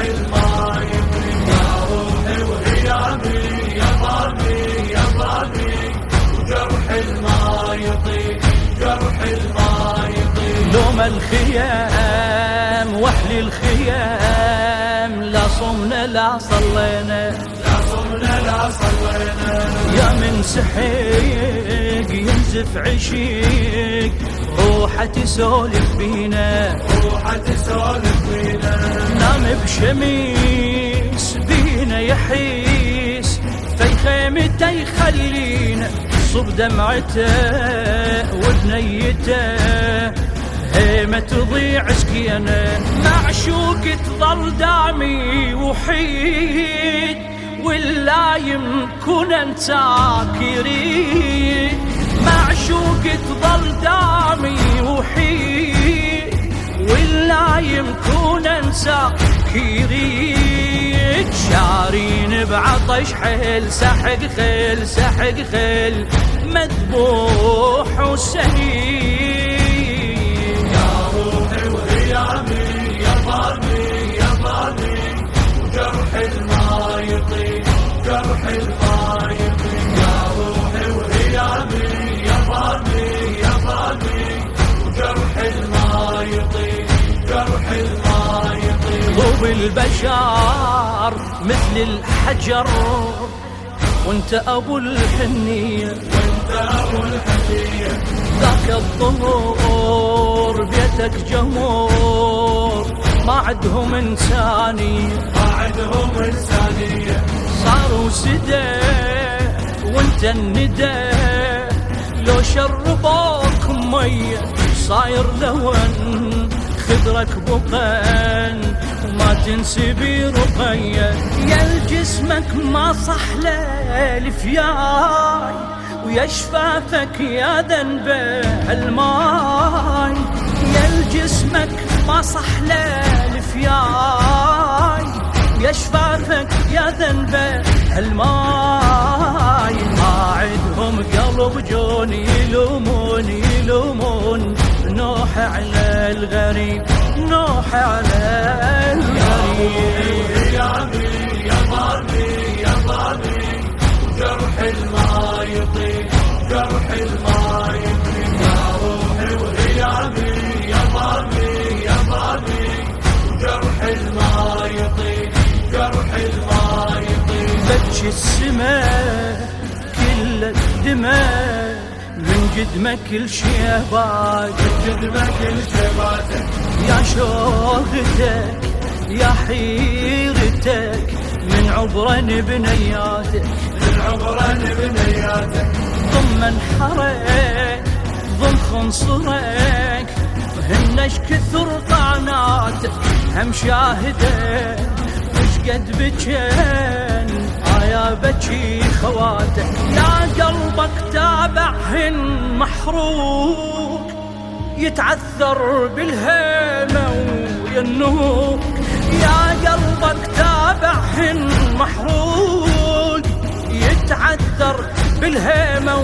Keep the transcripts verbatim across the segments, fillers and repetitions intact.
الماء يطيب يا روحي وهيامي يا ضامي يا ضامي وجرح الماء يطيب جرح الماء يطيب لوم الخيام واهل الخيام لا صمنا لا صلينا لا صمنا لا صلينا يا من سحيق ينزف عشيق روحه تسولف بينا روحه تسولف بينا نام بشميس بينا يحيس في خيمته يخلينا صب دمعته وبنيته هيمة تضيع سكينة معشوق تظل دامي وحيد ولا يمكن انساك يريد معشوق تظل دامي وحيد ولا يمكن انساك يريد شارين بعطش حيل سحق خيل سحق خيل مذبوح وسهيل يا ضامي يا ضامي وجرح الماء يطيب جرح الماء يطيب يا روحي وهيامي يا ضامي يا ضامي وجرح الماء يطيب جرح الماء يطيب طوب البشر مثل الحجر وانت ابو الحنيه وانت ابو الحنيه ذاك الظهور بيتك جمهور ما عندهم إنسانية ما عندهم إنسانية صاروا سدى وانت الندى لو شربوك مية صاير لون خضرك بقن وما تنسبي رقية يا الجسمك ما صح للفياي ويا شفافك يا ذنب الماي يا الجسمك ما صح للفياي يا شفافك يا ذنب الماي ما عندهم قلب جون يلومون يلومون نوح على الغريب نوح على الغريب يا يا ضامي يا ضامي جرح الماء يطيب جرح الماء يطيب يا روحي وهيامي يا ضامي يا ضامي جرح الماء يطيب جرح الماء يطيب بتش السماء كل الدماء من قدمك كل شيبات قدمك كل شيباتك يا شوقتك يا حيرتك من عبرن بنياتك من عبرن بنياتك ضم انحرك ضم خنصرك هنش كثر طعناتك هم شاهدك وش قد بجن آيا بجي خواتك يا قلبك تابعهن محروق يتعثر بالهيمة وينوك يا قلبك تابعهن محروق يتعثر بالهيمة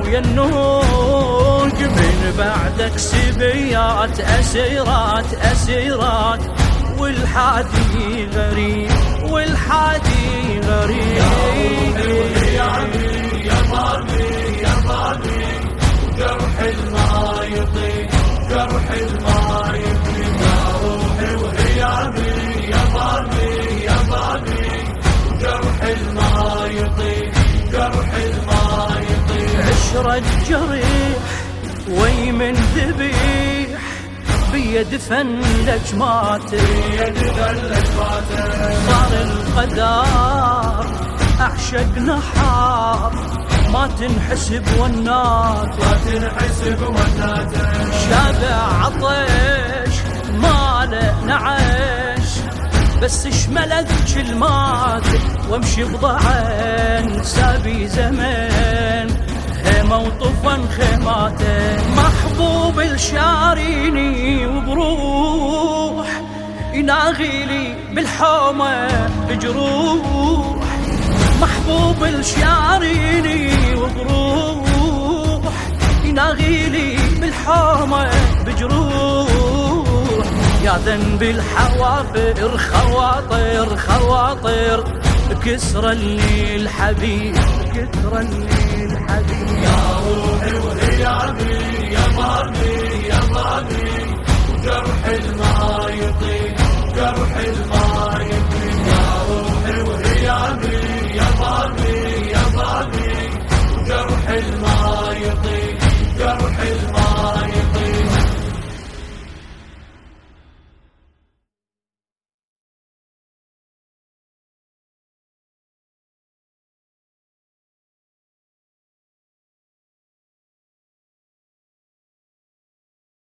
وينوك من بعدك سبيات أسيرات أسيرات والحادي غريب والحادي غريب يا ضامي يا ضامي جرح الماء يطيب جرح الماء يطيب يا روحي وهيامي يا ضامي يا ضامي جرح الماء يطيب جرح الماء يطيب عشرة جريح ويمن ذبيح بيد فن لجماته بيد فن لجماته صار القدر أعشق نحار ما تنحسب والنات ما تنحسب والنات شابع عطش ما له نعش بس شملت كلمات وامشي بضعن سابي زمان هيمة وطفن خيماته محبوب الشاريني وبروح يناغيلي بالحومة بجروح محبوب الشاريني وبروح يناغيلي بالحومة بجروح يا ذنب الحوافر خواطر خواطر كسر لي الحبيب كسر لي الحبيب يا روحي وهيامي يا ضامي يا ضامي جرح الما يطيق جرح الما